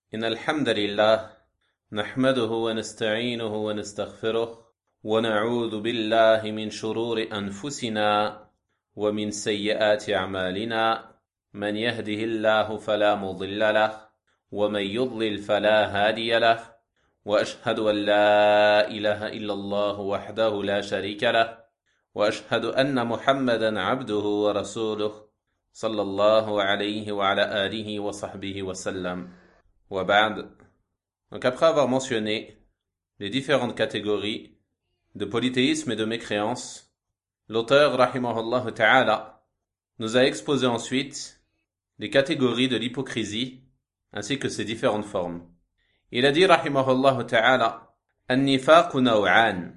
إن الحمد لله نحمده ونستعينه ونستغفره ونعوذ بالله من شرور أنفسنا ومن سيئات أعمالنا من يهده الله فلا مضل له ومن يضلل فلا هادي له وأشهد أن لا إله إلا الله وحده لا شريك له وأشهد أن محمدا عبده ورسوله صلى الله عليه وعلى آله وصحبه وسلم وبعد. Donc après avoir mentionné les différentes catégories de polythéisme et de mécréance, l'auteur rahimahullah ta'ala nous a exposé ensuite les catégories de l'hypocrisie ainsi que ses différentes formes. Il a dit rahimahullah ta'ala an-nifaqu naw'an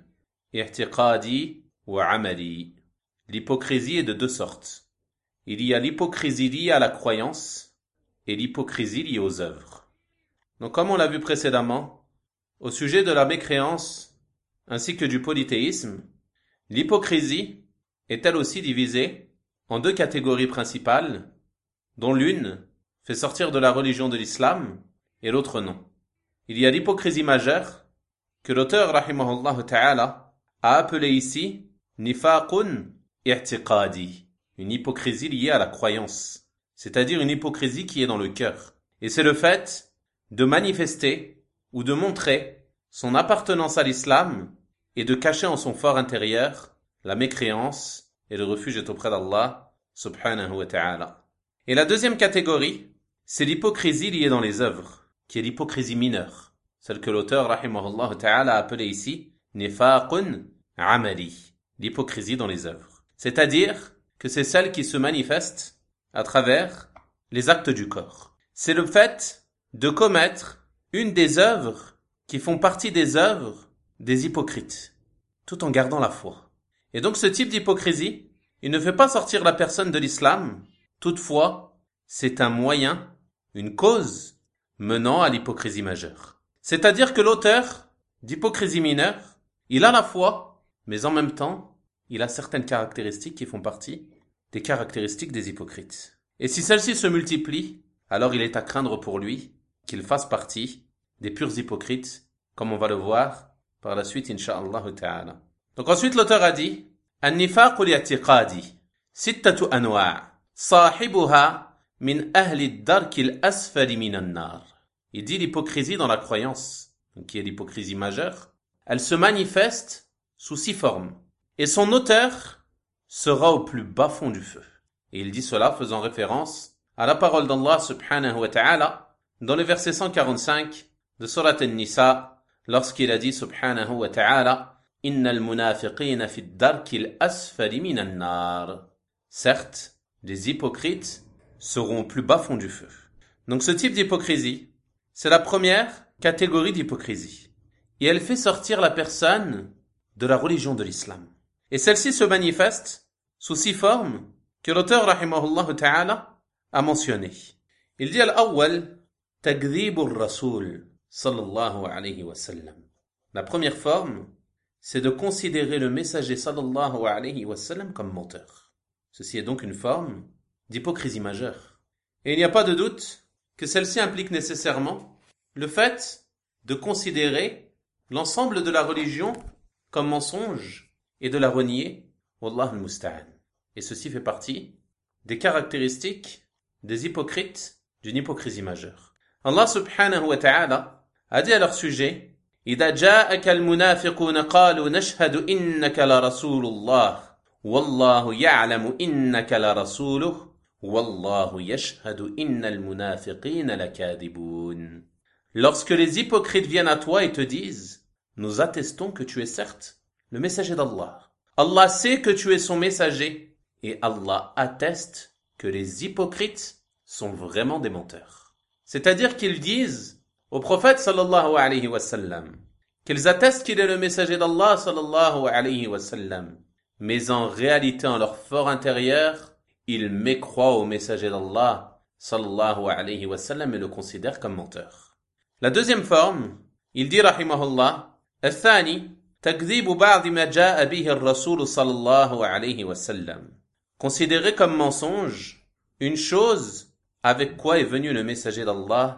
i'tiqadi wa amali. L'hypocrisie est de deux sortes. Il y a l'hypocrisie liée à la croyance et l'hypocrisie liée aux œuvres. Donc comme on l'a vu précédemment, au sujet de la mécréance ainsi que du polythéisme, l'hypocrisie est elle aussi divisée en deux catégories principales, dont l'une fait sortir de la religion de l'islam et l'autre non. Il y a l'hypocrisie majeure que l'auteur rahimahullah ta'ala a appelée ici nifaqun i'tiqadi, une hypocrisie liée à la croyance, c'est-à-dire une hypocrisie qui est dans le cœur. Et c'est le fait de manifester ou de montrer son appartenance à l'islam et de cacher en son fort intérieur la mécréance, et le refuge est auprès d'Allah subhanahu wa ta'ala. Et la deuxième catégorie, c'est l'hypocrisie liée dans les œuvres, qui est l'hypocrisie mineure, celle que l'auteur rahimahullah ta'ala a appelée ici nifaqun amali, l'hypocrisie dans les œuvres. C'est-à-dire que c'est celle qui se manifeste à travers les actes du corps. C'est le fait de commettre une des œuvres qui font partie des œuvres des hypocrites, tout en gardant la foi. Et donc ce type d'hypocrisie, il ne fait pas sortir la personne de l'islam, toutefois, c'est un moyen, une cause, menant à l'hypocrisie majeure. C'est-à-dire que l'auteur d'hypocrisie mineure, il a la foi, mais en même temps, il a certaines caractéristiques qui font partie des caractéristiques des hypocrites. Et si celles-ci se multiplient, alors il est à craindre pour lui qu'il fasse partie des purs hypocrites, comme on va le voir par la suite, insha'Allah ta'ala. Donc ensuite, l'auteur a dit, an-nifaqu li'atiqadi, sittatu anwa' sahibuha min ahli ad-darki al-asfali min an-nar. Il dit l'hypocrisie dans la croyance, qui est l'hypocrisie majeure, elle se manifeste sous 6 formes. Et son auteur sera au plus bas fond du feu. Et il dit cela faisant référence à la parole d'Allah subhanahu wa ta'ala dans le verset 145 de Surat An-Nisa, lorsqu'il a dit subhanahu wa ta'ala innal munafiqina fi ad-darki al-asfali min an-nar. Certes, les hypocrites seront au plus bas fond du feu. Donc ce type d'hypocrisie, c'est la première catégorie d'hypocrisie. Et elle fait sortir la personne de la religion de l'islam. Et celle-ci se manifeste sous 6 formes que l'auteur rahimahullah ta'ala a mentionnées. Il dit al-awwal takdhib ar-rasul sallallahu alayhi wa sallam. La première forme, c'est de considérer le messager sallallahu alayhi wa sallam comme menteur. Ceci est donc une forme d'hypocrisie majeure. Et il n'y a pas de doute que celle-ci implique nécessairement le fait de considérer l'ensemble de la religion comme mensonge et de la renier, wallah al-musta'an. Et ceci fait partie des caractéristiques des hypocrites d'une hypocrisie majeure. Allah subhanahu wa ta'ala a dit à leur sujet, إِذَا جَاءَكَ الْمُنَافِقُونَ قَالُوا نَشْهَدُ إِنَّكَ لَرَسُولُ اللَّهِ وَاللَّهُ يَعْلَمُ إِنَّكَ لَرَسُولُهُ وَاللَّهُ يَشْهَدُ إِنَّ الْمُنَافِقِينَ لَكَاذِبُونَ. Lorsque les hypocrites viennent à toi et te disent, nous attestons que tu es certes le messager d'Allah. Allah sait que tu es son messager et Allah atteste que les hypocrites sont vraiment des menteurs. C'est-à-dire qu'ils disent au prophète sallallahu alayhi wa sallam qu'ils attestent qu'il est le messager d'Allah sallallahu alayhi wa sallam, mais en réalité en leur fort intérieur, ils mécroient au messager d'Allah sallallahu alayhi wa sallam et le considèrent comme menteur. La deuxième forme, il dit rahimahullah, الثاني تكذيب بعض ما جاء به الرسول صلى الله عليه وسلم. Considérer comme mensonge une chose avec quoi est venu le messager d'Allah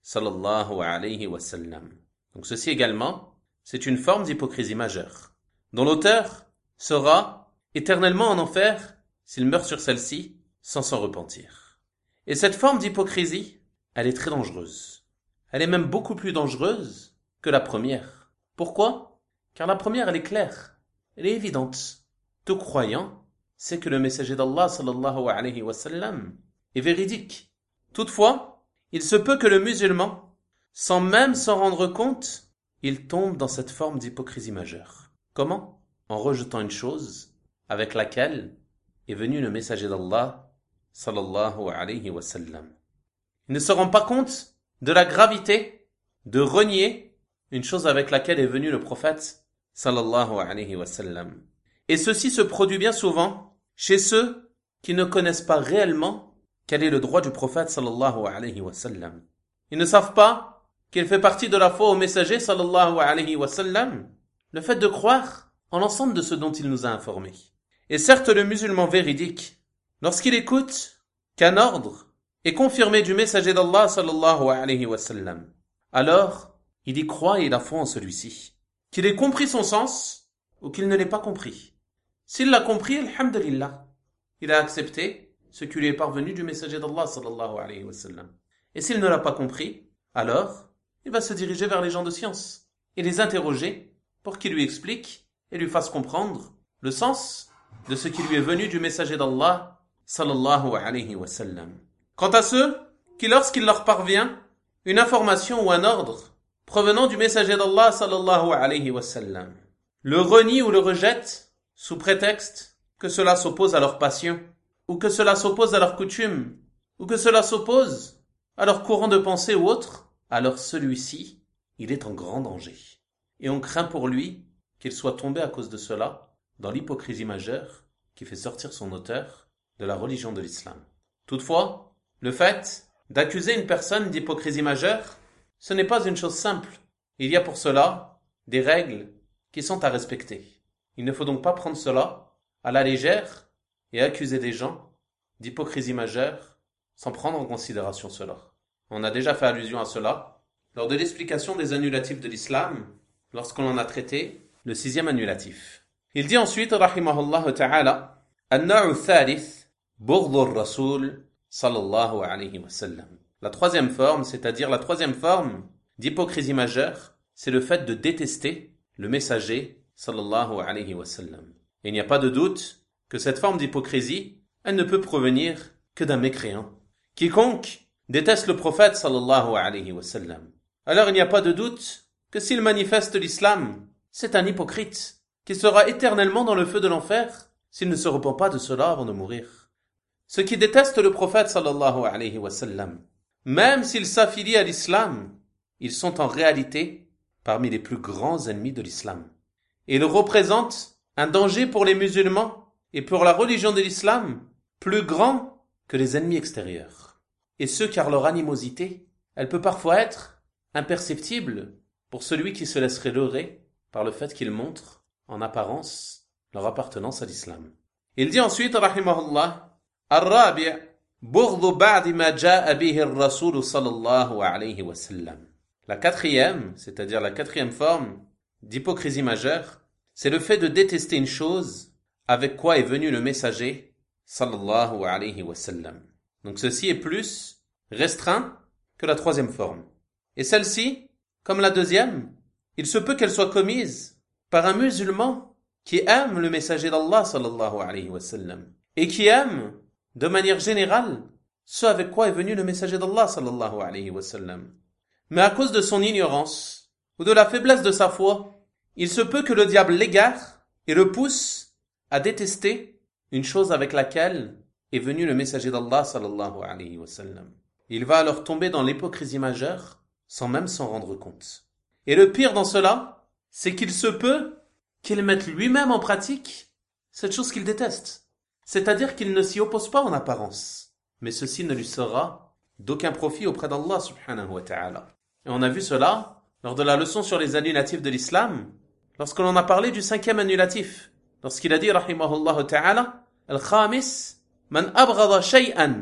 sallallahu alayhi wa sallam. Donc ceci également, c'est une forme d'hypocrisie majeure, dont l'auteur sera éternellement en enfer s'il meurt sur celle-ci sans s'en repentir. Et cette forme d'hypocrisie, elle est très dangereuse. Elle est même beaucoup plus dangereuse que la première. Pourquoi ? Car la première, elle est claire, elle est évidente. Tout croyant sait que le messager d'Allah sallallahu alayhi wa sallam est véridique. Toutefois, il se peut que le musulman, sans même s'en rendre compte, il tombe dans cette forme d'hypocrisie majeure. Comment ? En rejetant une chose avec laquelle est venu le messager d'Allah sallallahu alayhi wa sallam. Il ne se rend pas compte de la gravité de renier une chose avec laquelle est venu le prophète sallallahu alayhi wa sallam. Et ceci se produit bien souvent chez ceux qui ne connaissent pas réellement quel est le droit du prophète sallallahu alayhi wa sallam. Ils ne savent pas qu'il fait partie de la foi au messager sallallahu alayhi wa sallam, le fait de croire en l'ensemble de ce dont il nous a informés. Et certes, le musulman véridique, lorsqu'il écoute qu'un ordre est confirmé du messager d'Allah sallallahu alayhi wa sallam, alors il y croit et il a foi en celui-ci. Qu'il ait compris son sens ou qu'il ne l'ait pas compris. S'il l'a compris, alhamdulillah, il a accepté ce qui lui est parvenu du messager d'Allah sallallahu alayhi wa sallam. Et s'il ne l'a pas compris, alors il va se diriger vers les gens de science et les interroger pour qu'ils lui expliquent et lui fassent comprendre le sens de ce qui lui est venu du messager d'Allah sallallahu alayhi wa sallam. Quant à ceux qui, lorsqu'il leur parvient une information ou un ordre provenant du messager d'Allah sallallahu alayhi wa sallam, le renient ou le rejettent sous prétexte que cela s'oppose à leur passion, ou que cela s'oppose à leur coutume, ou que cela s'oppose à leur courant de pensée ou autre, alors celui-ci, il est en grand danger. Et on craint pour lui qu'il soit tombé à cause de cela dans l'hypocrisie majeure qui fait sortir son auteur de la religion de l'islam. Toutefois, le fait d'accuser une personne d'hypocrisie majeure, ce n'est pas une chose simple. Il y a pour cela des règles qui sont à respecter. Il ne faut donc pas prendre cela à la légère et accuser des gens d'hypocrisie majeure sans prendre en considération cela. On a déjà fait allusion à cela lors de l'explication des annulatifs de l'islam, lorsqu'on en a traité le 6e annulatif. Il dit ensuite, rahimahullah ta'ala, an-na'u thalith, bughdhu ar-rasul sallallahu alayhi wa sallam. La troisième forme, c'est-à-dire la troisième forme d'hypocrisie majeure, c'est le fait de détester le messager sallallahu alayhi wa sallam. Et il n'y a pas de doute que cette forme d'hypocrisie, elle ne peut provenir que d'un mécréant. Quiconque déteste le prophète sallallahu alayhi wa sallam, alors il n'y a pas de doute que s'il manifeste l'islam, c'est un hypocrite qui sera éternellement dans le feu de l'enfer s'il ne se repent pas de cela avant de mourir. Ceux qui détestent le prophète sallallahu alayhi wa sallam, même s'ils s'affilient à l'islam, ils sont en réalité parmi les plus grands ennemis de l'islam. Et ils représentent un danger pour les musulmans et pour la religion de l'islam plus grand que les ennemis extérieurs. Et ce car leur animosité, elle peut parfois être imperceptible pour celui qui se laisserait leurrer par le fait qu'il montre, en apparence, leur appartenance à l'islam. Il dit ensuite, rahimahullah, Ar-Rabi' bughdhu ba'di ma ja'a bihi ar-rasul sallallahu alayhi wa sallam. La quatrième, c'est-à-dire la quatrième forme d'hypocrisie majeure, c'est le fait de détester une chose avec quoi est venu le messager sallallahu alayhi wa sallam. Donc ceci est plus restreint que la troisième forme. Et celle-ci, comme la deuxième, il se peut qu'elle soit commise par un musulman qui aime le messager d'Allah sallallahu alayhi wa sallam et qui aime, de manière générale, ce avec quoi est venu le messager d'Allah sallallahu alayhi wa sallam. Mais à cause de son ignorance ou de la faiblesse de sa foi, il se peut que le diable l'égare et le pousse à détester une chose avec laquelle est venu le messager d'Allah sallallahu alayhi wa sallam. Il va alors tomber dans l'hypocrisie majeure sans même s'en rendre compte. Et le pire dans cela, c'est qu'il se peut qu'il mette lui-même en pratique cette chose qu'il déteste. C'est-à-dire qu'il ne s'y oppose pas en apparence. Mais ceci ne lui sera d'aucun profit auprès d'Allah subhanahu wa ta'ala. Et on a vu cela lors de la leçon sur les annulatifs de l'islam, lorsque l'on a parlé du 5e annulatif, lorsqu'il a dit rahimahullah ta'ala, Al-Khamis, man abghada shay'an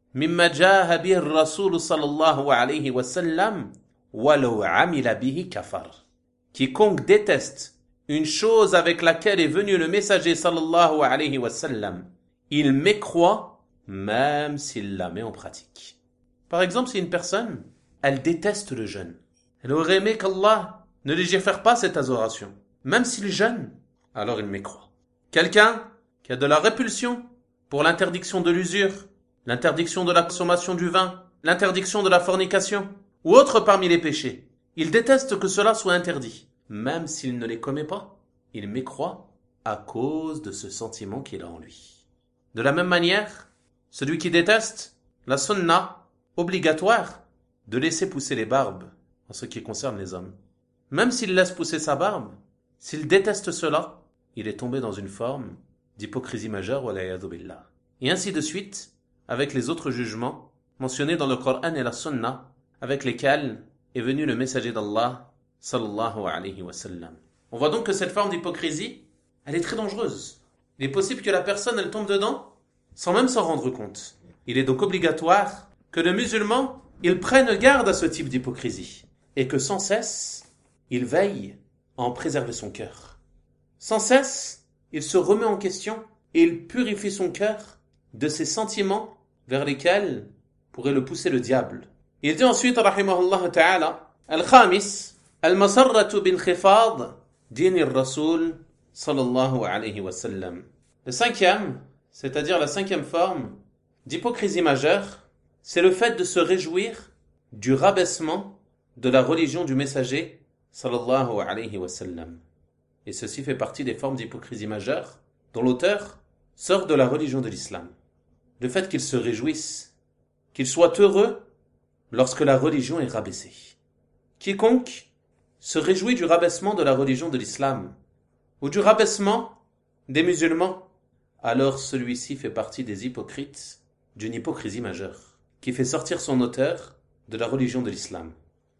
مما جاء به الرسول صلى الله عليه وسلم ولو عمل به كفر. Quiconque déteste une chose avec laquelle est venu le messager sallallahu alayhi wa sallam, il mécroit même s'il la met en pratique. Par exemple, si une personne, elle déteste le jeûne, elle aurait aimé qu'Allah ne légifère pas cette adoration, même s'il jeûne, alors il mécroit. Quelqu'un qui a de la répulsion pour l'interdiction de l'usure, l'interdiction de la consommation du vin, l'interdiction de la fornication, ou autre parmi les péchés, il déteste que cela soit interdit. Même s'il ne les commet pas, il mécroit à cause de ce sentiment qu'il a en lui. De la même manière, celui qui déteste la sunna obligatoire de laisser pousser les barbes en ce qui concerne les hommes. Même s'il laisse pousser sa barbe, s'il déteste cela, il est tombé dans une forme d'hypocrisie majeure, wala'iyadhu billah. Et ainsi de suite, avec les autres jugements mentionnés dans le Coran et la sunna, avec lesquels est venu le messager d'Allah, sallallahu alayhi wa sallam. On voit donc que cette forme d'hypocrisie, elle est très dangereuse. Il est possible que la personne, elle tombe dedans, sans même s'en rendre compte. Il est donc obligatoire que le musulman, il prenne garde à ce type d'hypocrisie, et que sans cesse, il veille à en préserver son cœur. Sans cesse, il se remet en question, et il purifie son cœur de ces sentiments vers lesquels pourrait le pousser le diable. Il dit ensuite, rahimahullah ta'ala, al-khamis, al-masarratu bin-khifad din ar-rasul sallallahu alayhi wa sallam. Le cinquième, c'est-à-dire la cinquième forme d'hypocrisie majeure, c'est le fait de se réjouir du rabaissement de la religion du messager sallallahu alayhi wa sallam. Et ceci fait partie des formes d'hypocrisie majeure dont l'auteur sort de la religion de l'islam. Le fait qu'il se réjouisse, qu'il soit heureux lorsque la religion est rabaissée. Quiconque se réjouit du rabaissement de la religion de l'islam ou du rabaissement des musulmans, alors celui-ci fait partie des hypocrites d'une hypocrisie majeure, qui fait sortir son auteur de la religion de l'islam.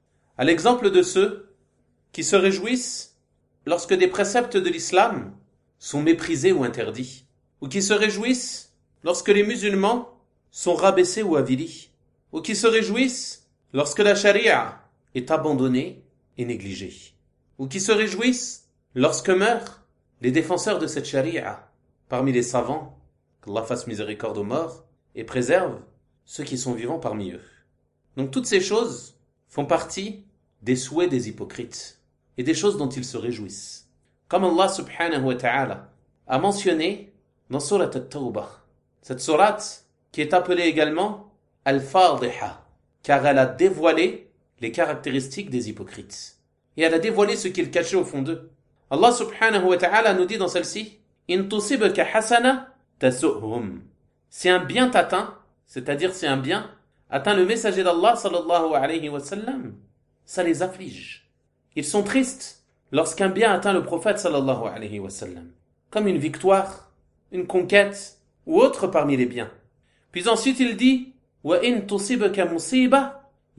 À l'exemple de ceux qui se réjouissent lorsque des préceptes de l'islam sont méprisés ou interdits, ou qui se réjouissent lorsque les musulmans sont rabaissés ou avilis, ou qui se réjouissent lorsque la charia est abandonnée et négligée, ou qui se réjouissent lorsque meurent les défenseurs de cette charia parmi les savants, qu'Allah fasse miséricorde aux morts et préserve ceux qui sont vivants parmi eux. Donc toutes ces choses font partie des souhaits des hypocrites et des choses dont ils se réjouissent. Comme Allah subhanahu wa ta'ala a mentionné dans Surat At-Tawbah, cette sourate qui est appelée également Al-Fadiha, car elle a dévoilé les caractéristiques des hypocrites. Et elle a dévoilé ce qu'ils cachaient au fond d'eux. Allah subhanahu wa ta'ala nous dit dans celle-ci, In tusibka hasana tasu'hum. Si un bien t'atteint, c'est-à-dire si un bien atteint le messager d'Allah sallallahu alayhi wa sallam, ça les afflige. Ils sont tristes lorsqu'un bien atteint le prophète sallallahu alayhi wa sallam, comme une victoire, une conquête ou autre parmi les biens. Puis ensuite il dit, Wa in tusibka musiba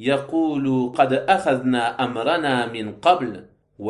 يقولوا قد أخذنا أمرنا من قبل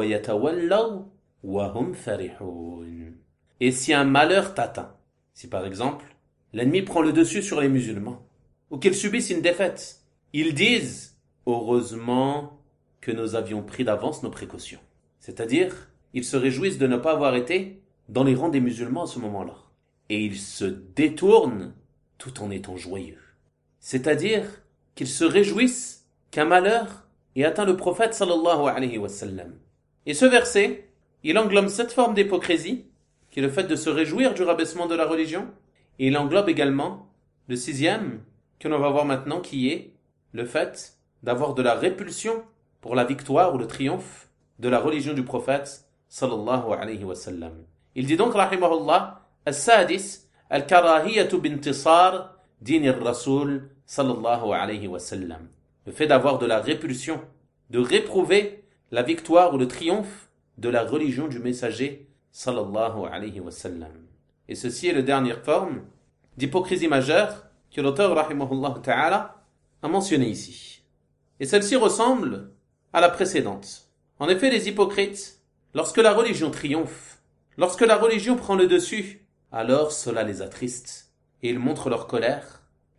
ويتولوا وهم فرحون. Et si un malheur t'atteint, si par exemple l'ennemi prend le dessus sur les musulmans ou qu'ils subissent une défaite, ils disent heureusement que nous avions pris d'avance nos précautions. C'est-à-dire, ils se réjouissent de ne pas avoir été dans les rangs des musulmans à ce moment-là. Et ils se détournent tout en étant joyeux. C'est-à-dire qu'ils se réjouissent qu'un malheur ait atteint le prophète sallallahu alayhi wa sallam. Et ce verset, il englobe cette forme d'hypocrisie, qui est le fait de se réjouir du rabaissement de la religion, et il englobe également le sixième, que l'on va voir maintenant, qui est le fait d'avoir de la répulsion pour la victoire ou le triomphe de la religion du prophète sallallahu alayhi wa sallam. Il dit donc, rahimahullah, As-sadis, al-karahiyatu bintisar din ar-rasul sallallahu alayhi wa sallam. Le fait d'avoir de la répulsion, de réprouver la victoire ou le triomphe de la religion du messager sallallahu alayhi wa sallam. Et ceci est la dernière forme d'hypocrisie majeure que l'auteur rahimahullah ta'ala a mentionné ici. Et celle-ci ressemble à la précédente. En effet, les hypocrites, lorsque la religion triomphe, lorsque la religion prend le dessus, alors cela les attriste et ils montrent leur colère,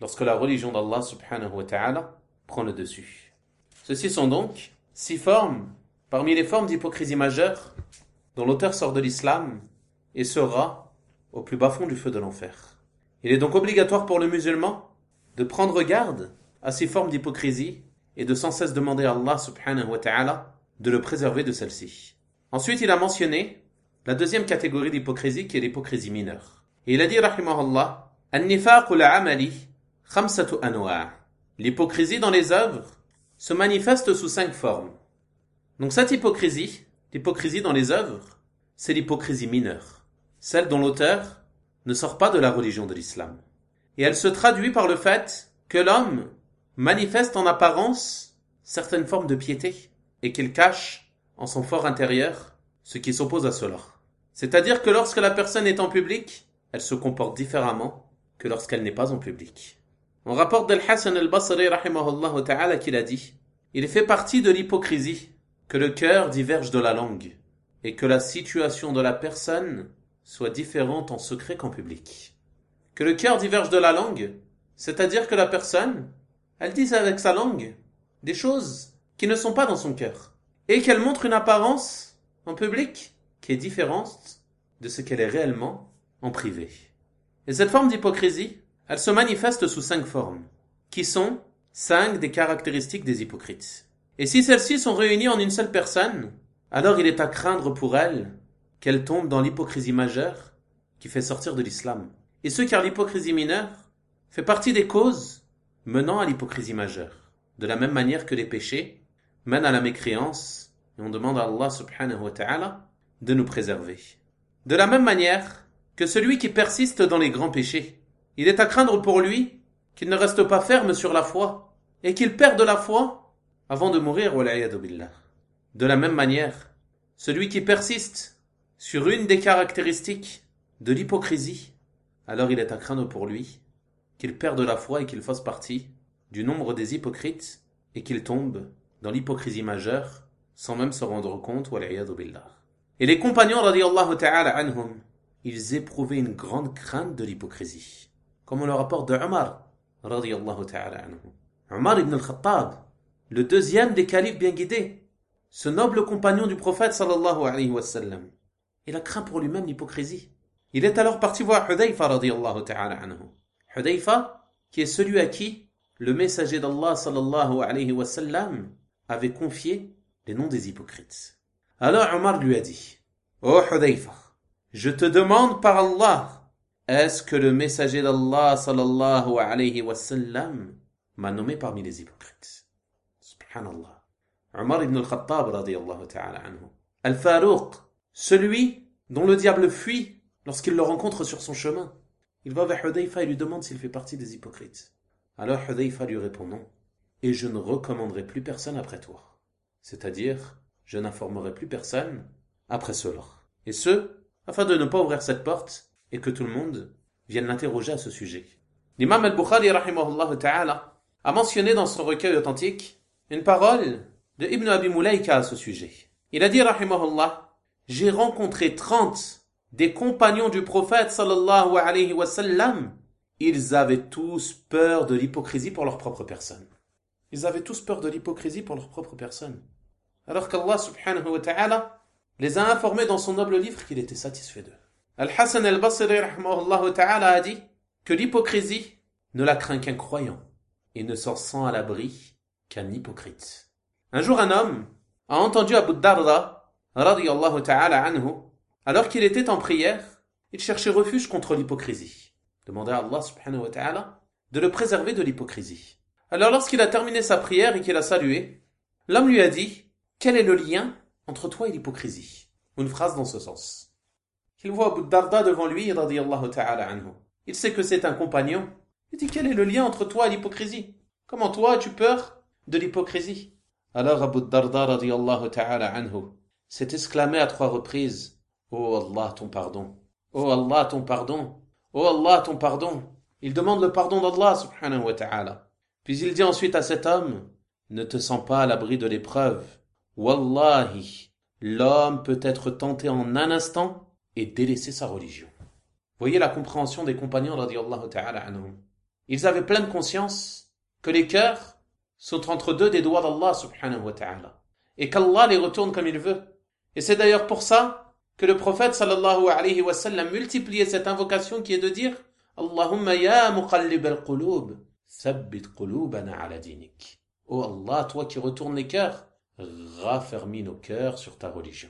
lorsque la religion d'Allah subhanahu wa ta'ala prend le dessus. Ceci sont donc 6 formes, parmi les formes d'hypocrisie majeure, dont l'auteur sort de l'islam et sera au plus bas fond du feu de l'enfer. Il est donc obligatoire pour le musulman de prendre garde à ces formes d'hypocrisie et de sans cesse demander à Allah subhanahu wa ta'ala de le préserver de celle-ci. Ensuite, il a mentionné la deuxième catégorie d'hypocrisie qui est l'hypocrisie mineure. Et il a dit, rahimahullah, An-nifaqu al-amali khamsatu anwa'. L'hypocrisie dans les œuvres se manifeste sous 5 formes. Donc cette hypocrisie, l'hypocrisie dans les œuvres, c'est l'hypocrisie mineure, celle dont l'auteur ne sort pas de la religion de l'islam. Et elle se traduit par le fait que l'homme manifeste en apparence certaines formes de piété et qu'il cache en son fort intérieur ce qui s'oppose à cela. C'est-à-dire que lorsque la personne est en public, elle se comporte différemment que lorsqu'elle n'est pas en public. On rapporte d'Al-Hassan al-Basri rahimahullah ta'ala qu'il a dit: il fait partie de l'hypocrisie que le cœur diverge de la langue et que la situation de la personne soit différente en secret qu'en public. Que le cœur diverge de la langue, c'est-à-dire que la personne, elle dit avec sa langue des choses qui ne sont pas dans son cœur et qu'elle montre une apparence en public qui est différente de ce qu'elle est réellement en privé. Et cette forme d'hypocrisie, elle se manifeste sous 5 formes, qui sont 5 des caractéristiques des hypocrites. Et si celles-ci sont réunies en une seule personne, alors il est à craindre pour elle qu'elle tombe dans l'hypocrisie majeure qui fait sortir de l'islam. Et ce car l'hypocrisie mineure fait partie des causes menant à l'hypocrisie majeure. De la même manière que les péchés mènent à la mécréance, et on demande à Allah subhanahu wa ta'ala de nous préserver. De la même manière que celui qui persiste dans les grands péchés, il est à craindre pour lui qu'il ne reste pas ferme sur la foi et qu'il perde la foi avant de mourir, wal'iyadu billah. De la même manière, celui qui persiste sur une des caractéristiques de l'hypocrisie, alors il est à craindre pour lui qu'il perde la foi et qu'il fasse partie du nombre des hypocrites et qu'il tombe dans l'hypocrisie majeure sans même se rendre compte, wal'iyadu billah. Et les compagnons radiyallahu ta'ala anhum, ils éprouvaient une grande crainte de l'hypocrisie. Comme on le rapporte de Omar, radiyallahu ta'ala anhu. Omar ibn al-Khattab, le deuxième des califes bien guidés, ce noble compagnon du prophète sallallahu alayhi wa sallam, il a craint pour lui-même l'hypocrisie. Il est alors parti voir Hudayfa radiyallahu ta'ala anhu. Hudayfa, qui est celui à qui le messager d'Allah sallallahu alayhi wa sallam avait confié les noms des hypocrites. Alors Omar lui a dit: Oh Hudayfa, je te demande par Allah, est-ce que le messager d'Allah sallallahu alayhi wa sallam m'a nommé parmi les hypocrites? Subhanallah. Omar ibn al-Khattab radiyallahu ta'ala anhu. Al-Farouq, celui dont le diable fuit lorsqu'il le rencontre sur son chemin. Il va vers Hudayfa et lui demande s'il fait partie des hypocrites. Alors Hudayfa lui répond non. Et je ne recommanderai plus personne après toi. C'est-à-dire, je n'informerai plus personne après cela. Et ce, afin de ne pas ouvrir cette porte et que tout le monde vienne l'interroger à ce sujet. L'imam al-Bukhari rahimahullah ta'ala a mentionné dans son recueil authentique une parole de Ibn Abi Mulaika à ce sujet. Il a dit rahimahullah: j'ai rencontré 30 des compagnons du prophète sallallahu alayhi wa sallam. Ils avaient tous peur de l'hypocrisie pour leur propre personne. Ils avaient tous peur de l'hypocrisie pour leur propre personne. Alors qu'Allah subhanahu wa ta'ala les a informés dans son noble livre qu'il était satisfait d'eux. Al-Hassan al-Basri rahimahullah ta'ala a dit que l'hypocrisie ne la craint qu'un croyant et ne s'en sent à l'abri qu'un hypocrite. Un jour, un homme a entendu Abu Darda radiyallahu ta'ala anhu, alors qu'il était en prière, il cherchait refuge contre l'hypocrisie. Demandait à Allah subhanahu wa ta'ala de le préserver de l'hypocrisie. Alors lorsqu'il a terminé sa prière et qu'il a salué, l'homme lui a dit: quel est le lien entre toi et l'hypocrisie? Une phrase dans ce sens. Il voit Abu Darda devant lui, radiyallahu ta'ala anhu. Il sait que c'est un compagnon. Il dit: quel est le lien entre toi et l'hypocrisie? Comment toi as-tu peur de l'hypocrisie? Alors Abu Darda radiyallahu ta'ala anhu s'est exclamé à 3 reprises: Oh Allah, ton pardon. Oh Allah, ton pardon. Oh Allah, ton pardon. Il demande le pardon d'Allah subhanahu wa ta'ala. Puis il dit ensuite à cet homme: ne te sens pas à l'abri de l'épreuve. Wallahi, l'homme peut être tenté en un instant et délaisser sa religion. Voyez la compréhension des compagnons radiyallahu ta'ala anhum. ils avaient pleine conscience que les cœurs sont entre deux des doigts d'Allah subhanahu wa ta'ala, et qu'Allah les retourne comme il veut. Et c'est d'ailleurs pour ça que le prophète sallallahu alayhi wa sallam multipliait cette invocation qui est de dire Allahumma ya muqallib al-qulub, thabbit qulubana ala dinik. Oh Allah, toi qui retournes les cœurs, raffermis nos cœurs sur ta religion.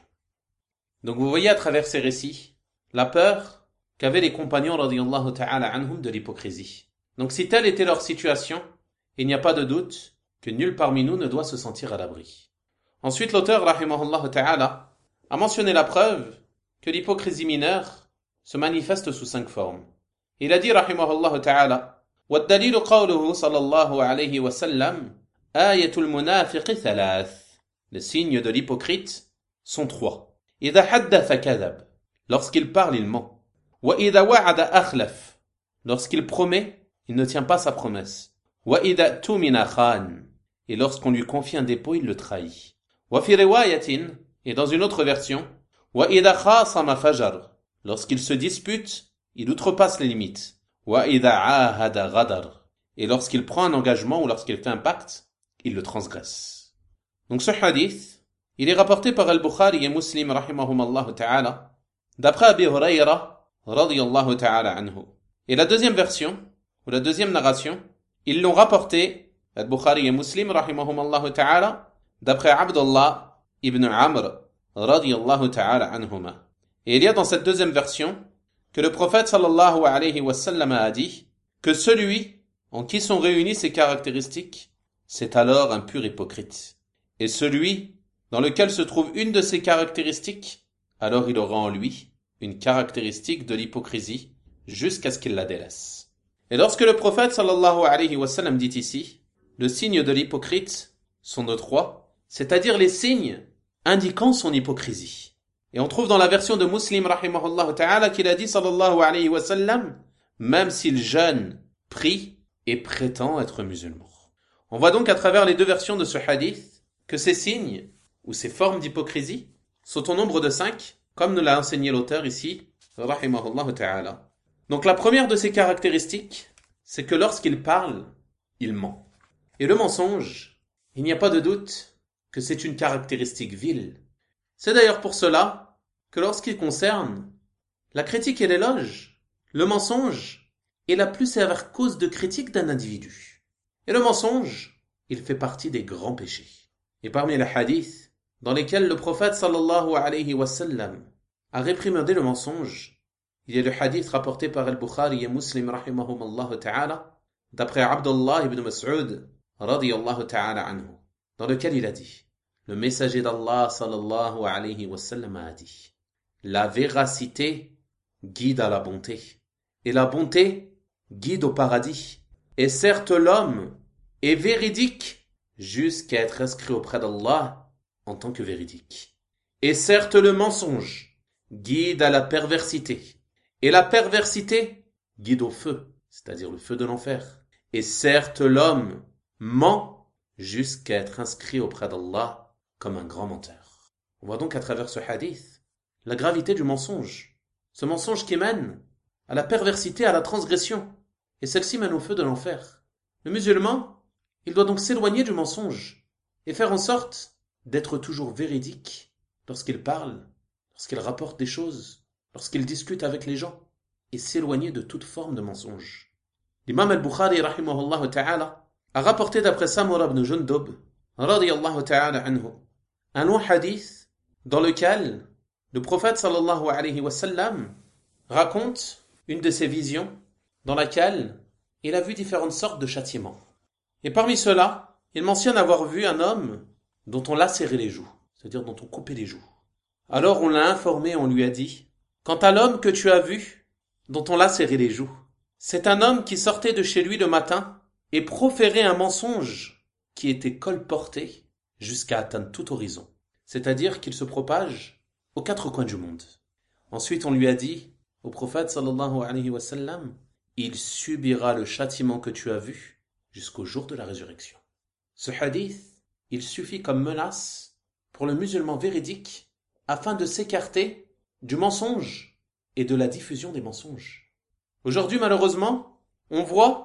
Donc vous voyez à travers ces récits la peur qu'avaient les compagnons radiyallahu ta'ala anhum de l'hypocrisie. Donc si telle était leur situation, il n'y a pas de doute que nul parmi nous ne doit se sentir à l'abri. Ensuite l'auteur rahimahullah ta'ala a mentionné la preuve que l'hypocrisie mineure se manifeste sous 5 formes. Il a dit rahimahullah ta'ala وَالدَّلِيلُ قَوْلُهُ صلى الله عليه وسلم آية المنافق ثلاث. Les signes de l'hypocrite sont 3. إِذَا حَدَّثَ كَذَبَ. Lorsqu'il parle, il ment. وَإِذَا وَعَدَ أَخْلَفَ. Lorsqu'il promet, il ne tient pas sa promesse. وَإِذَا اؤْتُمِنَ خَانَ. Et lorsqu'on lui confie un dépôt, il le trahit. وَفِي رِوَايَةٍ. Et dans une autre version, وَإِذَا خَاصَمَ فَجَرَ. Lorsqu'il se dispute, il outrepasse les limites. وَإِذَا عَاهَدَ غَدَرَ. Et lorsqu'il prend un engagement ou lorsqu'il fait un pacte, il le transgresse. Donc ce hadith, il est rapporté par Al-Bukhari et Muslim rahimahumallah ta'ala, d'après Abi Hurayra radiyallahu ta'ala anhu. Et la deuxième version, ou la deuxième narration, ils l'ont rapporté, Al-Bukhari et Muslim rahimahumallah ta'ala, d'après Abdullah ibn Amr radiyallahu ta'ala anhuma. Et il y a dans cette deuxième version que le prophète sallallahu alayhi wa sallam a dit que celui en qui sont réunies ces caractéristiques, c'est alors un pur hypocrite. Et celui dans lequel se trouve une de ces caractéristiques, alors il aura en lui une caractéristique de l'hypocrisie jusqu'à ce qu'il la délaisse. Et lorsque le prophète sallallahu alayhi wa sallam dit ici, le signe de l'hypocrite sont de 3, c'est-à-dire les signes indiquant son hypocrisie. Et on trouve dans la version de Muslim rahimahullah ta'ala qu'il a dit sallallahu alayhi wa sallam, même s'il jeûne, prie et prétend être musulman. On voit donc à travers les deux versions de ce hadith que ces signes ou ces formes d'hypocrisie sont au nombre de 5, comme nous l'a enseigné l'auteur ici, rahimahullah ta'ala. Donc la première de ces caractéristiques, c'est que lorsqu'il parle, il ment. Et le mensonge, il n'y a pas de doute que c'est une caractéristique vile. C'est d'ailleurs pour cela que lorsqu'il concerne la critique et l'éloge, le mensonge est la plus sévère cause de critique d'un individu. Et le mensonge, il fait partie des grands péchés. Et parmi les hadiths dans lesquels le prophète sallallahu alayhi wa sallam a réprimandé le mensonge, il y a le hadith rapporté par Al-Bukhari et Muslim rahimahumallah ta'ala, d'après Abdullah ibn Mas'ud radiyallahu ta'ala anhu, dans lequel il a dit, le messager d'Allah sallallahu alayhi wa sallam a dit, la véracité guide à la bonté, et la bonté guide au paradis. Et certes l'homme est véridique jusqu'à être inscrit auprès d'Allah en tant que véridique. Et certes le mensonge guide à la perversité. Et la perversité guide au feu, c'est-à-dire le feu de l'enfer. Et certes l'homme ment jusqu'à être inscrit auprès d'Allah comme un grand menteur. On voit donc à travers ce hadith la gravité du mensonge. Ce mensonge qui mène à la perversité, à la transgression. Et celle-ci mène au feu de l'enfer. Le musulman, il doit donc s'éloigner du mensonge et faire en sorte d'être toujours véridique lorsqu'il parle, lorsqu'il rapporte des choses, lorsqu'il discute avec les gens, et s'éloigner de toute forme de mensonge. L'imam al-Bukhari rahimahullah ta'ala a rapporté d'après Samura ibn Jundub radiyallahu ta'ala anhu un long hadith dans lequel le prophète sallallahu alayhi wa sallam raconte une de ses visions dans laquelle il a vu différentes sortes de châtiments. Et parmi ceux-là, il mentionne avoir vu un homme dont on lacérait les joues, c'est-à-dire dont on coupait les joues. Alors on l'a informé, on lui a dit, quant à l'homme que tu as vu, dont on lacérait les joues, c'est un homme qui sortait de chez lui le matin et proférait un mensonge qui était colporté jusqu'à atteindre tout horizon, c'est-à-dire qu'il se propage aux 4 coins du monde. Ensuite on lui a dit, au prophète sallallahu alayhi wa sallam, il subira le châtiment que tu as vu jusqu'au jour de la résurrection. Ce hadith, il suffit comme menace pour le musulman véridique afin de s'écarter du mensonge et de la diffusion des mensonges. Aujourd'hui, malheureusement, on voit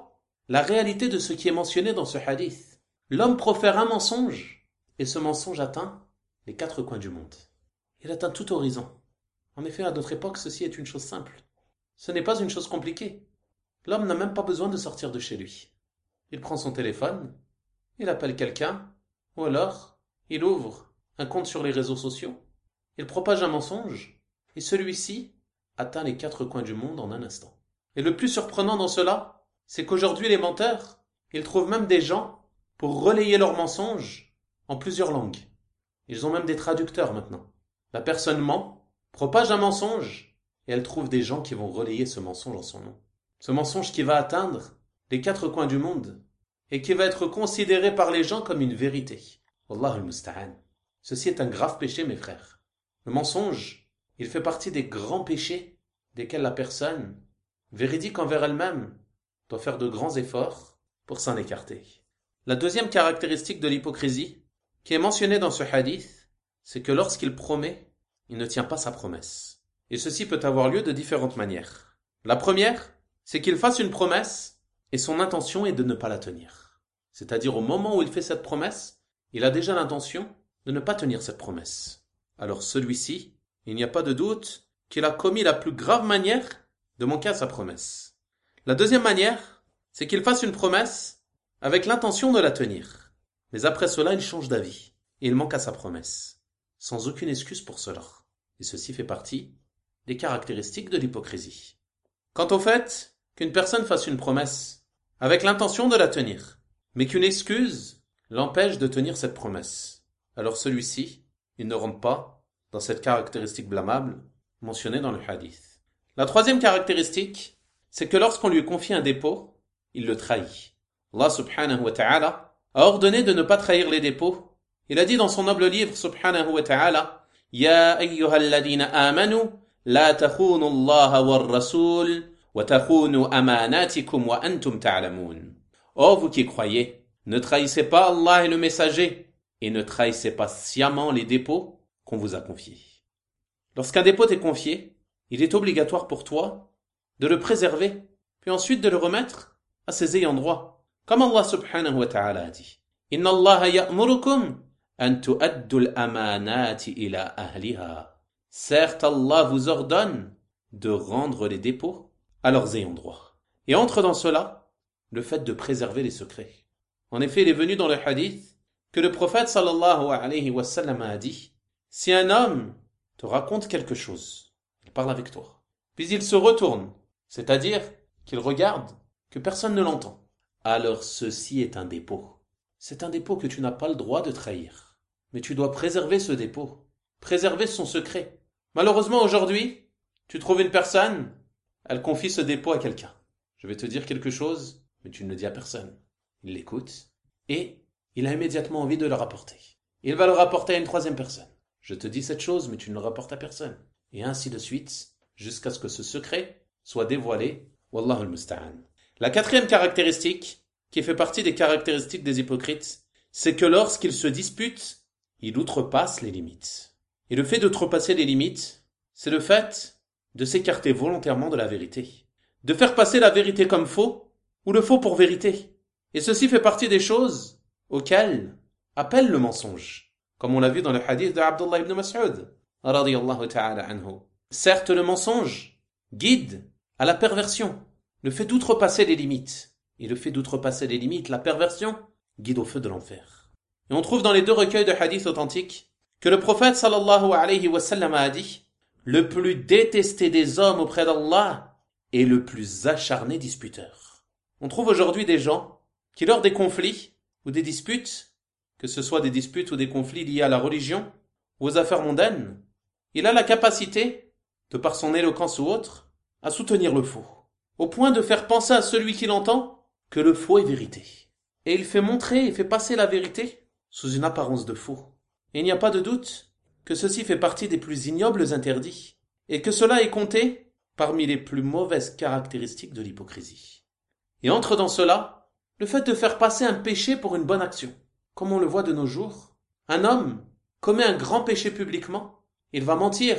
la réalité de ce qui est mentionné dans ce hadith. L'homme profère un mensonge et ce mensonge atteint les quatre coins du monde. Il atteint tout horizon. En effet, à notre époque, ceci est une chose simple. Ce n'est pas une chose compliquée. L'homme n'a même pas besoin de sortir de chez lui. Il prend son téléphone, il appelle quelqu'un, ou alors il ouvre un compte sur les réseaux sociaux, il propage un mensonge, et celui-ci atteint les quatre coins du monde en un instant. Et le plus surprenant dans cela, c'est qu'aujourd'hui les menteurs, ils trouvent même des gens pour relayer leurs mensonges en plusieurs langues. Ils ont même des traducteurs maintenant. La personne ment, propage un mensonge, et elle trouve des gens qui vont relayer ce mensonge en son nom. Ce mensonge qui va atteindre les quatre coins du monde et qui va être considéré par les gens comme une vérité. Wallahu al-musta'an. Ceci est un grave péché, mes frères. Le mensonge, il fait partie des grands péchés desquels la personne, véridique envers elle-même, doit faire de grands efforts pour s'en écarter. La deuxième caractéristique de l'hypocrisie, qui est mentionnée dans ce hadith, c'est que lorsqu'il promet, il ne tient pas sa promesse. Et ceci peut avoir lieu de différentes manières. La première, c'est qu'il fasse une promesse et son intention est de ne pas la tenir. C'est-à-dire au moment où il fait cette promesse, il a déjà l'intention de ne pas tenir cette promesse. Alors celui-ci, il n'y a pas de doute qu'il a commis la plus grave manière de manquer à sa promesse. La deuxième manière, c'est qu'il fasse une promesse avec l'intention de la tenir. Mais après cela, il change d'avis et il manque à sa promesse, sans aucune excuse pour cela. Et ceci fait partie des caractéristiques de l'hypocrisie. Quant au fait qu'une personne fasse une promesse avec l'intention de la tenir, mais qu'une excuse l'empêche de tenir cette promesse, alors celui-ci, il ne rentre pas dans cette caractéristique blâmable mentionnée dans le hadith. La troisième caractéristique, c'est que lorsqu'on lui confie un dépôt, il le trahit. Allah subhanahu wa ta'ala a ordonné de ne pas trahir les dépôts. Il a dit dans son noble livre subhanahu wa ta'ala, Ya ayyuhalladhina amanu, la takhunu Allah war rasoul, wa takhunu amanatikum wa antum ta'lamun. Oh, vous qui croyez, ne trahissez pas Allah et le messager, et ne trahissez pas sciemment les dépôts qu'on vous a confiés. Lorsqu'un dépôt t'est confié, il est obligatoire pour toi de le préserver, puis ensuite de le remettre à ses ayants droit. Comme Allah subhanahu wa ta'ala a dit, Inna Allah ya'murukum an tu'addu al-amanati ila ahliha. Certes, Allah vous ordonne de rendre les dépôts à leurs ayants droit. Et entre dans cela le fait de préserver les secrets. En effet, il est venu dans le hadith que le prophète sallallahu alayhi wa sallam a dit, si un homme te raconte quelque chose, il parle avec toi, puis il se retourne, c'est-à-dire qu'il regarde que personne ne l'entend, alors ceci est un dépôt. C'est un dépôt que tu n'as pas le droit de trahir. Mais tu dois préserver ce dépôt, préserver son secret. Malheureusement aujourd'hui, tu trouves une personne, elle confie ce dépôt à quelqu'un. Je vais te dire quelque chose, mais tu ne le dis à personne. Il l'écoute et il a immédiatement envie de le rapporter. Il va le rapporter à une troisième personne. Je te dis cette chose, mais tu ne le rapportes à personne. Et ainsi de suite, jusqu'à ce que ce secret soit dévoilé. Wallahu al-musta'an. La quatrième caractéristique, qui fait partie des caractéristiques des hypocrites, c'est que lorsqu'ils se disputent, ils outrepassent les limites. Et le fait d'outrepasser les limites, c'est le fait de s'écarter volontairement de la vérité. De faire passer la vérité comme faux, ou le faux pour vérité. Et ceci fait partie des choses auxquelles appelle le mensonge. Comme on l'a vu dans le hadith de Abdullah ibn Mas'ud, radiyallahu ta'ala anhu. Certes, le mensonge guide à la perversion, le fait d'outrepasser les limites. Et le fait d'outrepasser les limites, la perversion, guide au feu de l'enfer. Et on trouve dans les deux recueils de hadiths authentiques que le prophète sallallahu alayhi wa sallam a dit, le plus détesté des hommes auprès d'Allah est le plus acharné disputeur. On trouve aujourd'hui des gens qui, lors des conflits ou des disputes, que ce soit des disputes ou des conflits liés à la religion ou aux affaires mondaines, il a la capacité, de par son éloquence ou autre, à soutenir le faux, au point de faire penser à celui qui l'entend que le faux est vérité. Et il fait montrer et fait passer la vérité sous une apparence de faux. Et il n'y a pas de doute que ceci fait partie des plus ignobles interdits, et que cela est compté parmi les plus mauvaises caractéristiques de l'hypocrisie. Et entre dans cela, le fait de faire passer un péché pour une bonne action. Comme on le voit de nos jours, un homme commet un grand péché publiquement, il va mentir,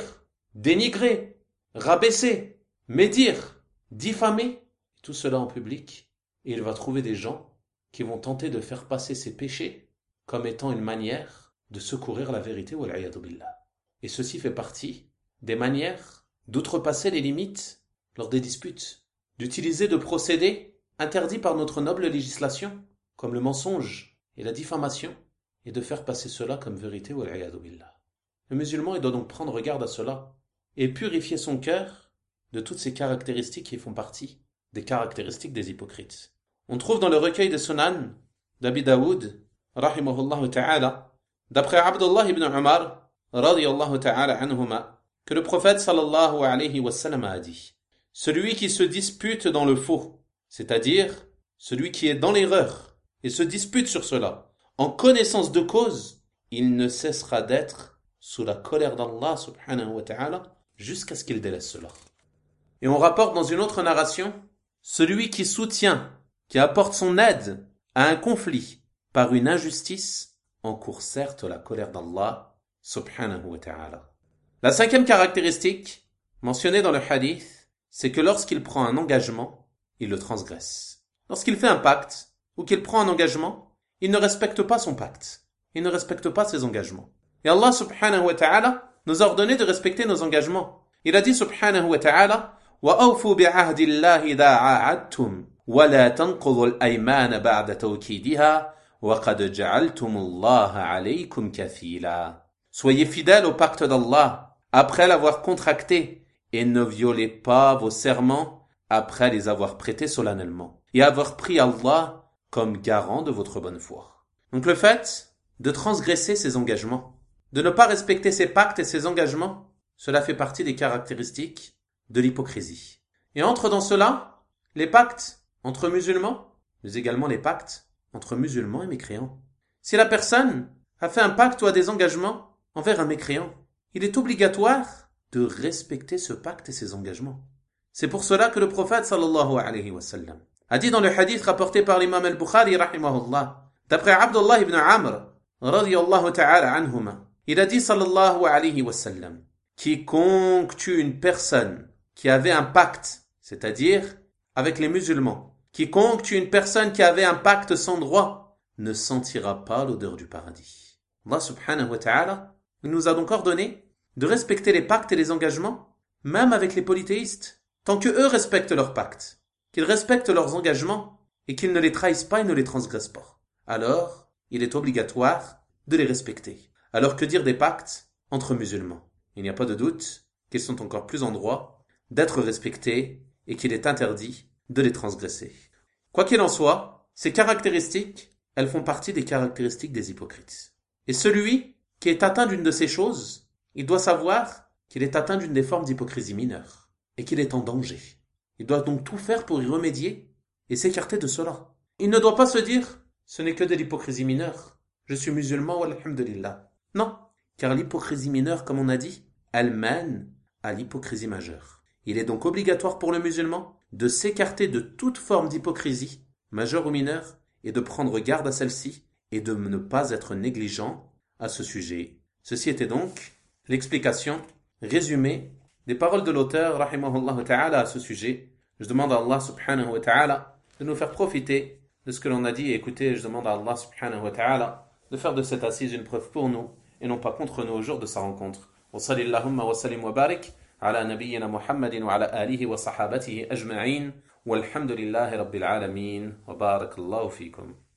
dénigrer, rabaisser, médire, diffamer, tout cela en public, et il va trouver des gens qui vont tenter de faire passer ses péchés comme étant une manière de secourir la vérité, wal-'iyadhu billah. Et ceci fait partie des manières d'outrepasser les limites lors des disputes, d'utiliser de procédés interdits par notre noble législation, comme le mensonge et la diffamation, et de faire passer cela comme vérité, wal-'iyadhu billah. Le musulman, il doit donc prendre garde à cela et purifier son cœur de toutes ces caractéristiques qui font partie des caractéristiques des hypocrites. On trouve dans le recueil des Sunan d'Abi Daoud, rahimahullah ta'ala, d'après Abdullah ibn Umar, radiyallahu ta'ala anhuma, que le prophète sallallahu alayhi wa sallam a dit: celui qui se dispute dans le faux, c'est-à-dire celui qui est dans l'erreur et se dispute sur cela, en connaissance de cause, il ne cessera d'être sous la colère d'Allah subhanahu wa ta'ala jusqu'à ce qu'il délaisse cela. Et on rapporte dans une autre narration, celui qui soutient, qui apporte son aide à un conflit par une injustice, encourt certes la colère d'Allah subhanahu wa ta'ala. La cinquième caractéristique mentionnée dans le hadith, c'est que lorsqu'il prend un engagement, il le transgresse. Lorsqu'il fait un pacte ou qu'il prend un engagement, il ne respecte pas son pacte. Il ne respecte pas ses engagements. Et Allah subhanahu wa ta'ala nous a ordonné de respecter nos engagements. Il a dit subhanahu wa ta'ala: وَأَوْفُوا بِعَهْدِ اللَّهِ إِذَا عَاهَدتُّمْ وَلَا تَنقُضُوا الْأَيْمَانَ بَعْدَ تَوْكِيدِهَا وَقَدْ جَعَلْتُمُ اللَّهَ عَلَيْكُمْ كَفِيلًا. Soyez fidèles au pacte d'Allah après l'avoir contracté et ne violez pas vos serments après les avoir prêtés solennellement et avoir pris Allah comme garant de votre bonne foi. Donc le fait de transgresser ses engagements, de ne pas respecter ses pactes et ses engagements, cela fait partie des caractéristiques de l'hypocrisie. Et entre dans cela les pactes entre musulmans, mais également les pactes entre musulmans et mécréants. Si la personne a fait un pacte ou a des engagements envers un mécréant, il est obligatoire de respecter ce pacte et ses engagements. C'est pour cela que le prophète sallallahu alayhi wa sallam a dit dans le hadith rapporté par l'imam al-Bukhari rahimahullah, d'après Abdullah ibn Amr radiyallahu ta'ala anhuma, il a dit sallallahu alayhi wa sallam: quiconque tue une personne qui avait un pacte, c'est-à-dire avec les musulmans, quiconque tue une personne qui avait un pacte sans droit, ne sentira pas l'odeur du paradis. Allah subhanahu wa ta'ala nous a donc ordonné de respecter les pactes et les engagements, même avec les polythéistes, tant que eux respectent leurs pactes, qu'ils respectent leurs engagements et qu'ils ne les trahissent pas et ne les transgressent pas. Alors, il est obligatoire de les respecter. Alors que dire des pactes entre musulmans? Il n'y a pas de doute qu'ils sont encore plus en droit d'être respectés et qu'il est interdit de les transgresser. Quoi qu'il en soit, ces caractéristiques, elles font partie des caractéristiques des hypocrites. Et celui qui est atteint d'une de ces choses, il doit savoir qu'il est atteint d'une des formes d'hypocrisie mineure et qu'il est en danger. Il doit donc tout faire pour y remédier et s'écarter de cela. Il ne doit pas se dire: ce n'est que de l'hypocrisie mineure. Je suis musulman, walhamdulillah. Non, car l'hypocrisie mineure, comme on a dit, elle mène à l'hypocrisie majeure. Il est donc obligatoire pour le musulman de s'écarter de toute forme d'hypocrisie, majeure ou mineure, et de prendre garde à celle-ci et de ne pas être négligent à ce sujet. Ceci était donc l'explication résumée des paroles de l'auteur, rahimahullah ta'ala, à ce sujet. Je demande à Allah subhanahu wa ta'ala de nous faire profiter de ce que l'on a dit et écouter. Je demande à Allah subhanahu wa ta'ala de faire de cette assise une preuve pour nous et non pas contre nous au jour de sa rencontre. Wa sallallahu wa sallim wa barik ala nabiyyina Muhammadin wa ala alihi wa sahabatihi ajma'in walhamdulillahi rabbil alamin wa barakallahu fikum.